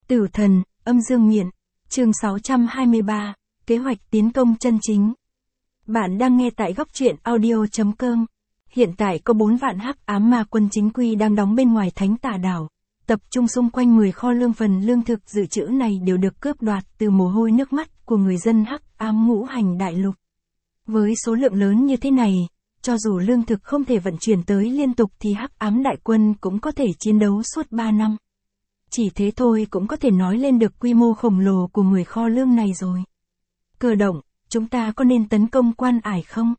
Tử thần, âm dương miện, chương 623, kế hoạch tiến công chân chính. Bạn đang nghe tại góc truyện audio.com. Hiện tại có 4 vạn hắc ám ma quân chính quy đang đóng bên ngoài Thánh Tà Đảo, tập trung xung quanh 10 kho lương phần lương thực dự trữ này đều được cướp đoạt từ mồ hôi nước mắt của người dân hắc ám ngũ hành đại lục. Với số lượng lớn như thế này, cho dù lương thực không thể vận chuyển tới liên tục thì hắc ám đại quân cũng có thể chiến đấu suốt 3 năm. Chỉ thế thôi cũng có thể nói lên được quy mô khổng lồ của 10 kho lương này rồi. Cơ động, chúng ta có nên tấn công Quan Ải không?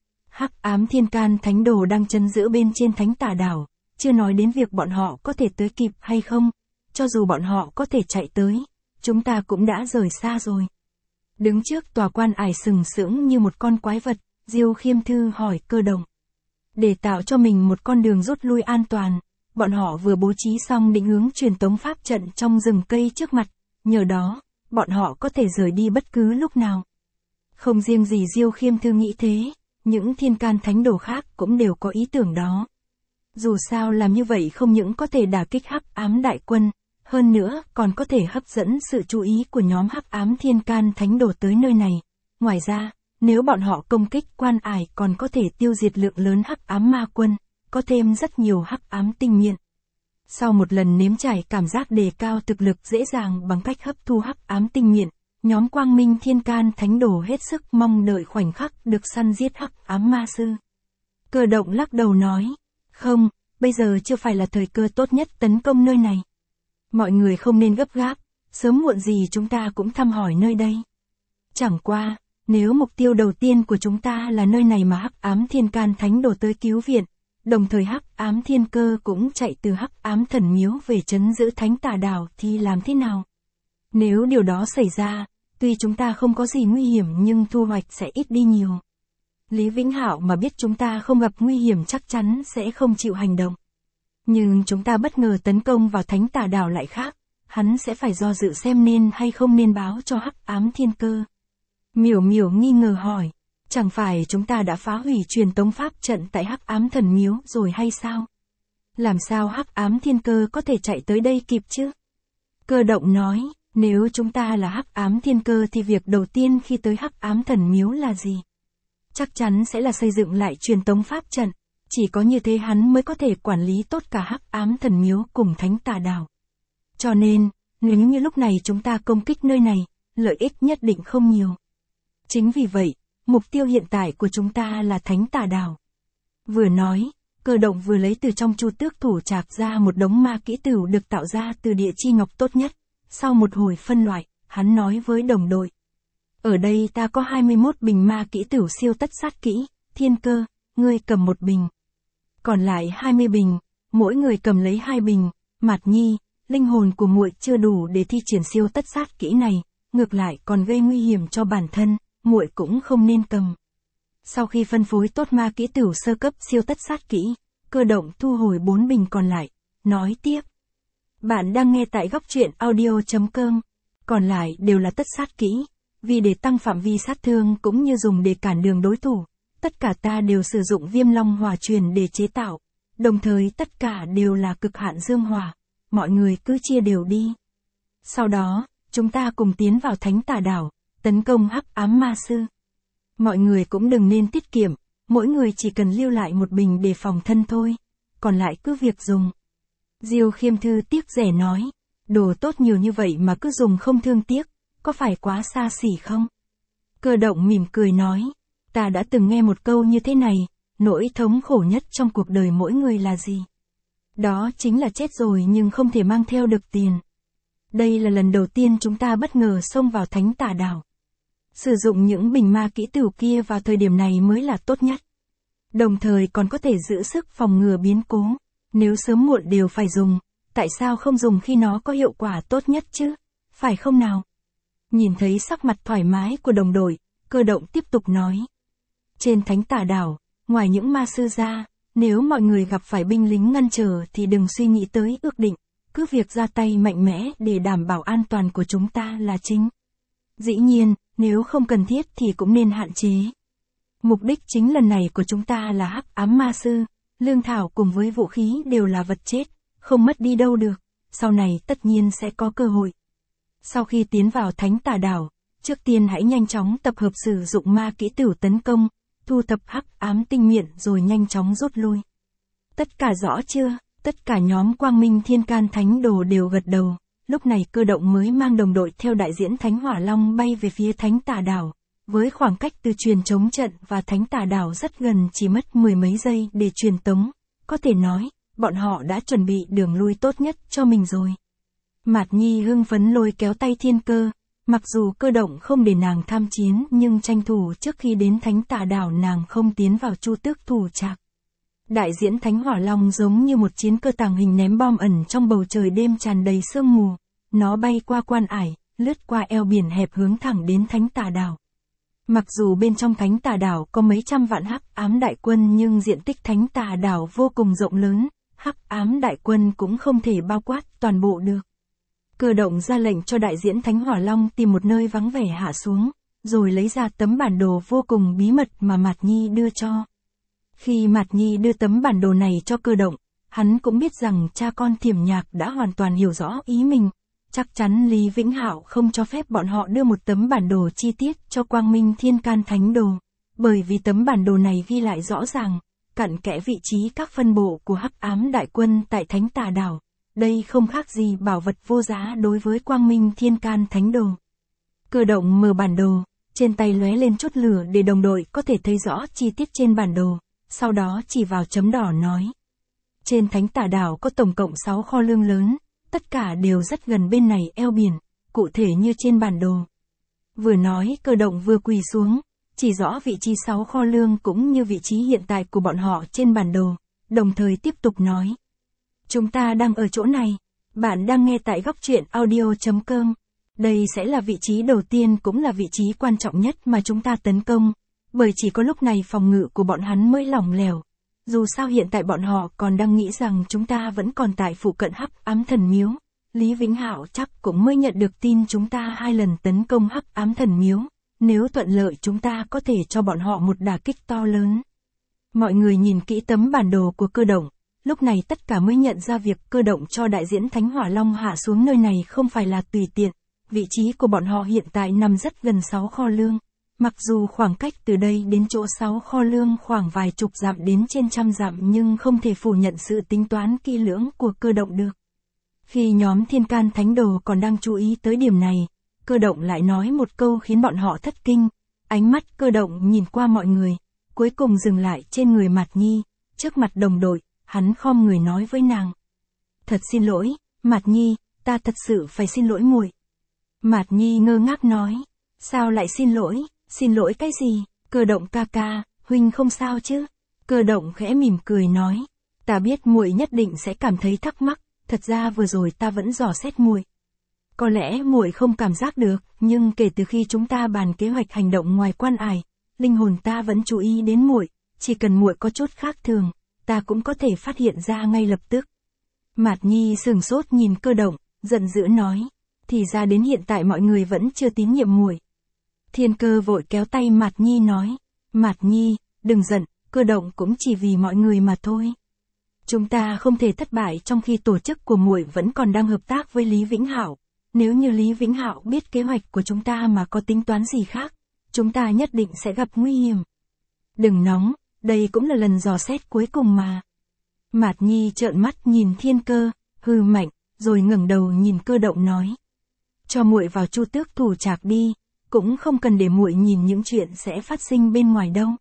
Hắc ám thiên can thánh đồ đang trấn giữ bên trên Thánh Tà Đảo, chưa nói đến việc bọn họ có thể tới kịp hay không, cho dù bọn họ có thể chạy tới, chúng ta cũng đã rời xa rồi. Đứng trước tòa Quan Ải sừng sững như một con quái vật, Diêu Khiêm Thư hỏi Cơ động. Để tạo cho mình một con đường rút lui an toàn, bọn họ vừa bố trí xong định hướng truyền tống pháp trận trong rừng cây trước mặt, nhờ đó, bọn họ có thể rời đi bất cứ lúc nào. Không riêng gì Diêu Khiêm Thư nghĩ thế, những thiên can thánh đồ khác cũng đều có ý tưởng đó. Dù sao làm như vậy không những có thể đả kích hắc ám đại quân, hơn nữa còn có thể hấp dẫn sự chú ý của nhóm hắc ám thiên can thánh đồ tới nơi này. Ngoài ra, nếu bọn họ công kích Quan Ải còn có thể tiêu diệt lượng lớn hắc ám ma quân, có thêm rất nhiều hắc ám tinh miện. Sau một lần nếm trải cảm giác đề cao thực lực dễ dàng bằng cách hấp thu hắc ám tinh miện, nhóm Quang Minh Thiên Can Thánh Đồ hết sức mong đợi khoảnh khắc được săn giết hắc ám ma sư. Cơ động lắc đầu nói, không, bây giờ chưa phải là thời cơ tốt nhất tấn công nơi này. Mọi người không nên gấp gáp, sớm muộn gì chúng ta cũng thăm hỏi nơi đây. Chẳng qua, nếu mục tiêu đầu tiên của chúng ta là nơi này mà hắc ám thiên can thánh đồ tới cứu viện, đồng thời hắc ám thiên cơ cũng chạy từ hắc ám thần miếu về trấn giữ Thánh Tà Đảo thì làm thế nào? Nếu điều đó xảy ra, tuy chúng ta không có gì nguy hiểm nhưng thu hoạch sẽ ít đi nhiều. Lý Vĩnh Hạo mà biết chúng ta không gặp nguy hiểm chắc chắn sẽ không chịu hành động. Nhưng chúng ta bất ngờ tấn công vào Thánh Tà Đảo lại khác, hắn sẽ phải do dự xem nên hay không nên báo cho hắc ám thiên cơ. Miểu Miểu nghi ngờ hỏi, chẳng phải chúng ta đã phá hủy truyền tống pháp trận tại hắc ám thần miếu rồi hay sao? Làm sao hắc ám thiên cơ có thể chạy tới đây kịp chứ? Cơ động nói, nếu chúng ta là hắc ám thiên cơ thì việc đầu tiên khi tới hắc ám thần miếu là gì? Chắc chắn sẽ là xây dựng lại truyền tống pháp trận, chỉ có như thế hắn mới có thể quản lý tốt cả hắc ám thần miếu cùng Thánh Tà Đảo. Cho nên, nếu như lúc này chúng ta công kích nơi này, lợi ích nhất định không nhiều. Chính vì vậy, mục tiêu hiện tại của chúng ta là Thánh Tà Đảo. Vừa nói, Cơ động vừa lấy từ trong chu tước thủ trạc ra một đống ma kỹ tửu được tạo ra từ địa chi ngọc tốt nhất. Sau một hồi phân loại, hắn nói với đồng đội. Ở đây ta có 21 bình ma kỹ tửu siêu tất sát kỹ, Thiên Cơ, ngươi cầm 1 bình. Còn lại 20 bình, mỗi người cầm lấy 2 bình, Mạt Nhi, linh hồn của muội chưa đủ để thi triển siêu tất sát kỹ này, ngược lại còn gây nguy hiểm cho bản thân, muội cũng không nên cầm. Sau khi phân phối tốt ma kỹ tửu sơ cấp siêu tất sát kỹ, Cơ động thu hồi 4 bình còn lại, nói tiếp. Bạn đang nghe tại góc truyện audio.com, còn lại đều là tất sát kỹ, vì để tăng phạm vi sát thương cũng như dùng để cản đường đối thủ, tất cả ta đều sử dụng Viêm Long Hỏa Truyền để chế tạo, đồng thời tất cả đều là cực hạn dương hỏa, mọi người cứ chia đều đi. Sau đó, chúng ta cùng tiến vào Thánh Tà Đảo, tấn công hắc ám ma sư. Mọi người cũng đừng nên tiết kiệm, mỗi người chỉ cần lưu lại 1 bình để phòng thân thôi, còn lại cứ việc dùng. Diêu Khiêm Thư tiếc rẻ nói, đồ tốt nhiều như vậy mà cứ dùng không thương tiếc, có phải quá xa xỉ không? Cơ động mỉm cười nói, ta đã từng nghe một câu như thế này, nỗi thống khổ nhất trong cuộc đời mỗi người là gì? Đó chính là chết rồi nhưng không thể mang theo được tiền. Đây là lần đầu tiên chúng ta bất ngờ xông vào Thánh Tà Đảo. Sử dụng những bình ma kỹ tửu kia vào thời điểm này mới là tốt nhất. Đồng thời còn có thể giữ sức phòng ngừa biến cố. Nếu sớm muộn đều phải dùng, tại sao không dùng khi nó có hiệu quả tốt nhất chứ? Phải không nào? Nhìn thấy sắc mặt thoải mái của đồng đội, Cơ động tiếp tục nói. Trên Thánh Tà Đảo, ngoài những ma sư ra, nếu mọi người gặp phải binh lính ngăn trở thì đừng suy nghĩ tới ước định, cứ việc ra tay mạnh mẽ để đảm bảo an toàn của chúng ta là chính. Dĩ nhiên, nếu không cần thiết thì cũng nên hạn chế. Mục đích chính lần này của chúng ta là hắc ám ma sư, lương thảo cùng với vũ khí đều là vật chết, không mất đi đâu được, sau này tất nhiên sẽ có cơ hội, Sau khi tiến vào Thánh Tà Đảo, trước tiên hãy nhanh chóng tập hợp sử dụng ma kỹ tửu tấn công, thu thập hắc ám tinh miện rồi nhanh chóng rút lui. Tất cả rõ chưa? Tất cả nhóm Quang Minh Thiên Can Thánh Đồ đều gật đầu. Lúc này Cơ Động mới mang đồng đội theo đại diễn Thánh Hỏa Long bay về phía Thánh Tà Đảo. Với khoảng cách từ truyền chống trận và Thánh Tà Đảo rất gần, chỉ mất 10 mấy giây để truyền tống. Có thể nói, bọn họ đã chuẩn bị đường lui tốt nhất cho mình rồi. Mạt Nhi hưng phấn lôi kéo tay Thiên Cơ. Mặc dù Cơ Động không để nàng tham chiến, nhưng tranh thủ trước khi đến Thánh Tà Đảo nàng không tiến vào Chu Tước Thủ Trạc. Đại diễn Thánh Hỏa Long giống như một chiến cơ tàng hình ném bom ẩn trong bầu trời đêm tràn đầy sương mù. Nó bay qua quan ải, lướt qua eo biển hẹp hướng thẳng đến Thánh Tà Đảo. Mặc dù bên trong Thánh Tà Đảo có mấy trăm vạn hắc ám đại quân, nhưng diện tích Thánh Tà Đảo vô cùng rộng lớn, hắc ám đại quân cũng không thể bao quát toàn bộ được. Cơ Động ra lệnh cho đại diễn Thánh Hỏa Long tìm một nơi vắng vẻ hạ xuống, rồi lấy ra tấm bản đồ vô cùng bí mật mà Mạt Nhi đưa cho. Khi Mạt Nhi đưa tấm bản đồ này cho Cơ Động, hắn cũng biết rằng cha con Thiểm Nhạc đã hoàn toàn hiểu rõ ý mình. Chắc chắn Lý Vĩnh Hạo không cho phép bọn họ đưa một tấm bản đồ chi tiết cho Quang Minh Thiên Can Thánh Đồ, bởi vì tấm bản đồ này ghi lại rõ ràng, cặn kẽ vị trí các phân bộ của hắc ám đại quân tại Thánh Tà Đảo. Đây không khác gì bảo vật vô giá đối với Quang Minh Thiên Can Thánh Đồ. Cơ Động mở bản đồ, trên tay lóe lên chút lửa để đồng đội có thể thấy rõ chi tiết trên bản đồ, sau đó chỉ vào chấm đỏ nói. Trên Thánh Tà Đảo có tổng cộng 6 kho lương lớn, tất cả đều rất gần bên này eo biển, cụ thể như trên bản đồ. Vừa nói Cơ Động vừa quỳ xuống, chỉ rõ vị trí 6 kho lương cũng như vị trí hiện tại của bọn họ trên bản đồ, đồng thời tiếp tục nói. Chúng ta đang ở chỗ này, bạn đang nghe tại góc truyện audio.com. Đây sẽ là vị trí đầu tiên cũng là vị trí quan trọng nhất mà chúng ta tấn công, bởi chỉ có lúc này phòng ngự của bọn hắn mới lỏng lẻo. Dù sao hiện tại bọn họ còn đang nghĩ rằng chúng ta vẫn còn tại phụ cận hắc ám thần miếu. Lý Vĩnh Hạo chắc cũng mới nhận được tin chúng ta 2 lần tấn công hắc ám thần miếu. Nếu thuận lợi chúng ta có thể cho bọn họ một đả kích to lớn. Mọi người nhìn kỹ tấm bản đồ của Cơ Động. Lúc này tất cả mới nhận ra việc Cơ Động cho đại diễn Thánh Hỏa Long hạ xuống nơi này không phải là tùy tiện. Vị trí của bọn họ hiện tại nằm rất gần 6 kho lương. Mặc dù khoảng cách từ đây đến chỗ 6 kho lương khoảng vài chục dặm đến trên trăm dặm, nhưng không thể phủ nhận sự tính toán kỹ lưỡng của Cơ Động được. Khi nhóm Thiên Can Thánh Đồ còn đang chú ý tới điểm này, Cơ Động lại nói một câu khiến bọn họ thất kinh. Ánh mắt Cơ Động nhìn qua mọi người, cuối cùng dừng lại trên người Mạt Nhi, trước mặt đồng đội, hắn khom người nói với nàng. Thật xin lỗi, Mạt Nhi, ta thật sự phải xin lỗi muội. Mạt Nhi ngơ ngác nói, sao lại xin lỗi cái gì? Cơ Động ca ca, huynh không sao chứ? Cơ Động khẽ mỉm cười nói, ta biết muội nhất định sẽ cảm thấy thắc mắc, thật ra vừa rồi ta vẫn dò xét muội. Có lẽ muội không cảm giác được, nhưng kể từ khi chúng ta bàn kế hoạch hành động ngoài quan ải, linh hồn ta vẫn chú ý đến muội, chỉ cần muội có chút khác thường, ta cũng có thể phát hiện ra ngay lập tức. Mạt Nhi sửng sốt nhìn Cơ Động, giận dữ nói, thì ra đến hiện tại mọi người vẫn chưa tín nhiệm muội. Thiên Cơ vội kéo tay Mạt Nhi nói, Mạt Nhi, đừng giận, Cơ Động cũng chỉ vì mọi người mà thôi. Chúng ta không thể thất bại trong khi tổ chức của muội vẫn còn đang hợp tác với Lý Vĩnh Hạo. Nếu như Lý Vĩnh Hạo biết kế hoạch của chúng ta mà có tính toán gì khác, chúng ta nhất định sẽ gặp nguy hiểm. Đừng nóng, đây cũng là lần dò xét cuối cùng mà. Mạt Nhi trợn mắt nhìn Thiên Cơ, hừ mạnh, rồi ngẩng đầu nhìn Cơ Động nói. Cho muội vào Chu Tước Thủ Trạc đi, cũng không cần để muội nhìn những chuyện sẽ phát sinh bên ngoài đâu.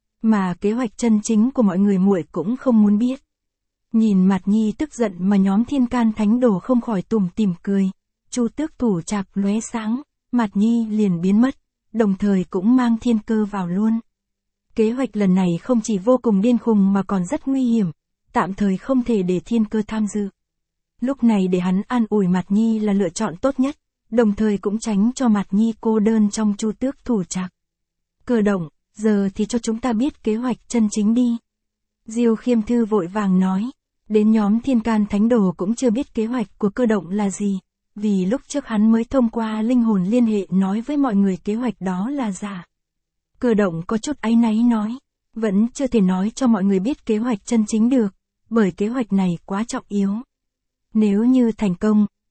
Mà kế hoạch chân chính của mọi người muội cũng không muốn biết. Nhìn Mạt Nhi tức giận mà nhóm Thiên Can Thánh Đồ không khỏi tủm tỉm cười. Chu Tước Thủ Trạc lóe sáng, Mạt Nhi liền biến mất, đồng thời cũng mang Thiên Cơ vào luôn. Kế hoạch lần này không chỉ vô cùng điên khùng mà còn rất nguy hiểm, tạm thời không thể để Thiên Cơ tham dự. Lúc này để hắn an ủi Mạt Nhi là lựa chọn tốt nhất, đồng thời cũng tránh cho Mạt Nhi cô đơn trong Chu Tước Thủ Trạc. Cơ Động, giờ thì cho chúng ta biết kế hoạch chân chính đi. Diêu Khiêm Thư vội vàng nói, đến nhóm Thiên Can Thánh Đồ cũng chưa biết kế hoạch của Cơ Động là gì, vì lúc trước hắn mới thông qua linh hồn liên hệ nói với mọi người kế hoạch đó là giả. Cơ Động có chút áy náy nói, vẫn chưa thể nói cho mọi người biết kế hoạch chân chính được, bởi kế hoạch này quá trọng yếu. Nếu như thành công,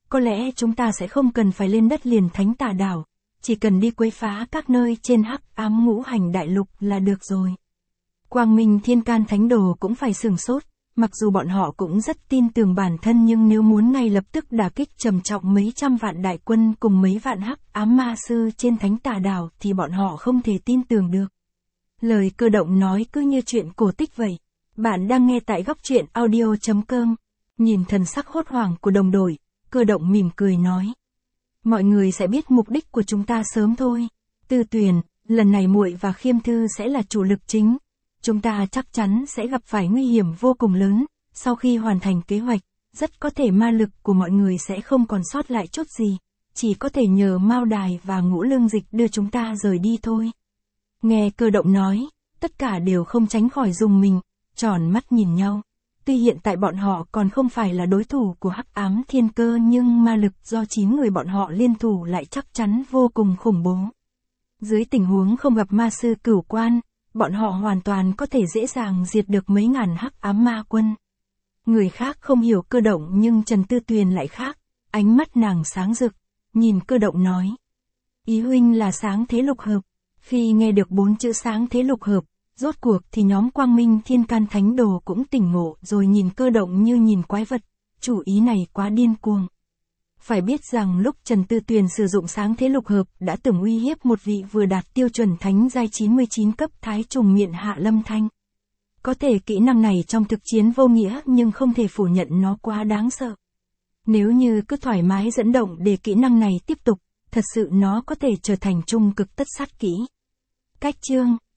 có lẽ chúng ta sẽ không cần phải lên đất liền thánh tà đảo, chỉ cần đi quấy phá các nơi trên hắc ám ngũ hành đại lục là được rồi. Quang Minh Thiên Can Thánh Đồ cũng phải sửng sốt, mặc dù bọn họ cũng rất tin tưởng bản thân nhưng nếu muốn ngay lập tức đả kích trầm trọng mấy trăm vạn đại quân cùng mấy vạn hắc ám ma sư trên thánh tà đảo thì bọn họ không thể tin tưởng được. Lời Cơ Động nói cứ như chuyện cổ tích vậy. Bạn đang nghe tại góc truyện audio.com. Nhìn thần sắc hốt hoảng của đồng đội, Cơ Động mỉm cười nói. Mọi người sẽ biết mục đích của chúng ta sớm thôi. Tư Tuyền, lần này muội và Khiêm Thư sẽ là chủ lực chính. Chúng ta chắc chắn sẽ gặp phải nguy hiểm vô cùng lớn. Sau khi hoàn thành kế hoạch, rất có thể ma lực của mọi người sẽ không còn sót lại chút gì. Chỉ có thể nhờ Mao Đài và Ngũ Lương Dịch đưa chúng ta rời đi thôi. Nghe Cơ Động nói, tất cả đều không tránh khỏi rùng mình, tròn mắt nhìn nhau. Tuy hiện tại bọn họ còn không phải là đối thủ của Hắc Ám Thiên Cơ nhưng ma lực do 9 người bọn họ liên thủ lại chắc chắn vô cùng khủng bố. Dưới tình huống không gặp ma sư Cửu Quan, bọn họ hoàn toàn có thể dễ dàng diệt được mấy ngàn hắc ám ma quân. Người khác không hiểu Cơ Động nhưng Trần Tư Tuyền lại khác, ánh mắt nàng sáng rực, nhìn Cơ Động nói. Ý huynh là sáng thế lục hợp. Khi nghe được 4 chữ sáng thế lục hợp, rốt cuộc thì nhóm Quang Minh Thiên Can Thánh Đồ cũng tỉnh ngộ rồi nhìn Cơ Động như nhìn quái vật, chủ ý này quá điên cuồng. Phải biết rằng lúc Trần Tư Tuyền sử dụng sáng thế lục hợp đã từng uy hiếp một vị vừa đạt tiêu chuẩn thánh giai 99 cấp thái trùng miện Hạ Lâm Thanh. Có thể kỹ năng này trong thực chiến vô nghĩa nhưng không thể phủ nhận nó quá đáng sợ. Nếu như cứ thoải mái dẫn động để kỹ năng này tiếp tục, thật sự nó có thể trở thành trung cực tất sát kỹ. Cách chương